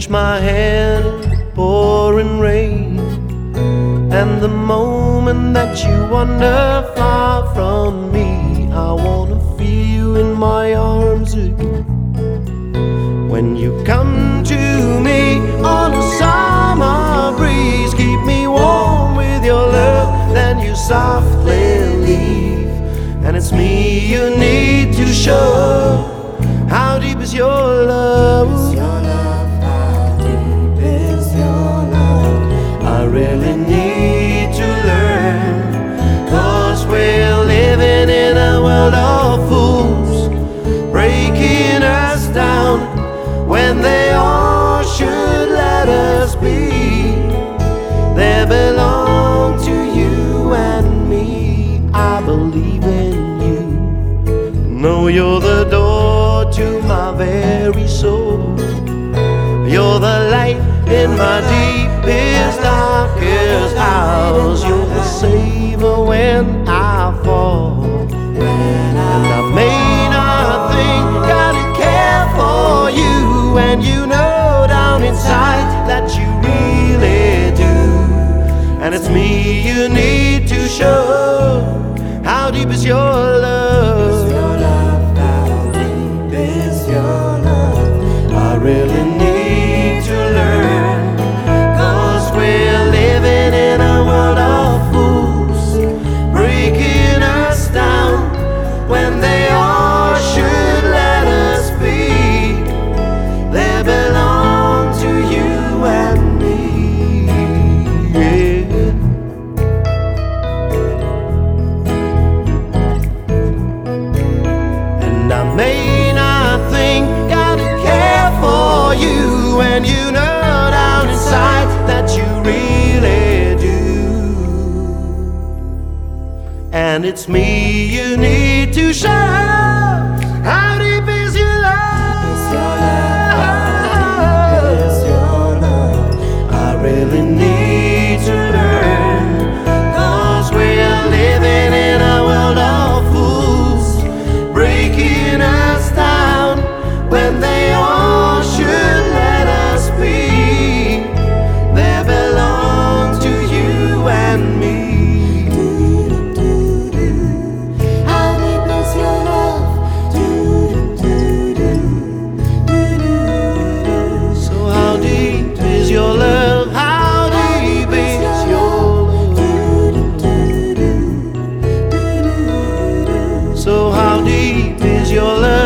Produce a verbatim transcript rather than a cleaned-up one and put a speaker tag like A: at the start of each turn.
A: reach my hand in pouring rain, and the moment that you wander far from me, I wanna feel you in my arms again. When you come to me on a summer breeze, keep me warm with your love, then you softly leave. And it's me you need to show. How deep is your love?
B: Is your love? How deep is your love?
A: I really need to learn, 'cause we're living in a world of fools, breaking us down when they all should let us be. They belong to you and me. I believe in you. Know you're the door to my very soul. You're the light in my deepest, darkest hours. You're the savior when I fall. And I may not think gotta care for you, and you know down inside that you really do. And it's me you need to show. How deep is your love?
B: Is your love? How deep is your love?
A: I really need to learn, 'cause we're living in a world of fools, breaking us down when they all should let us be. They belong to you and me. Yeah. And I may not think gotta care for you, and you know down inside that you really do. And it's me you need to show. How deep is your love?
B: Is your love? How deep is your love?
A: I really need to learn, 'cause we're living in a world of fools, breaking us down when they all should let us be. They belong to you and me.
B: How deep is your love?
A: So how deep is your love? How deep is your love? So how deep is your love?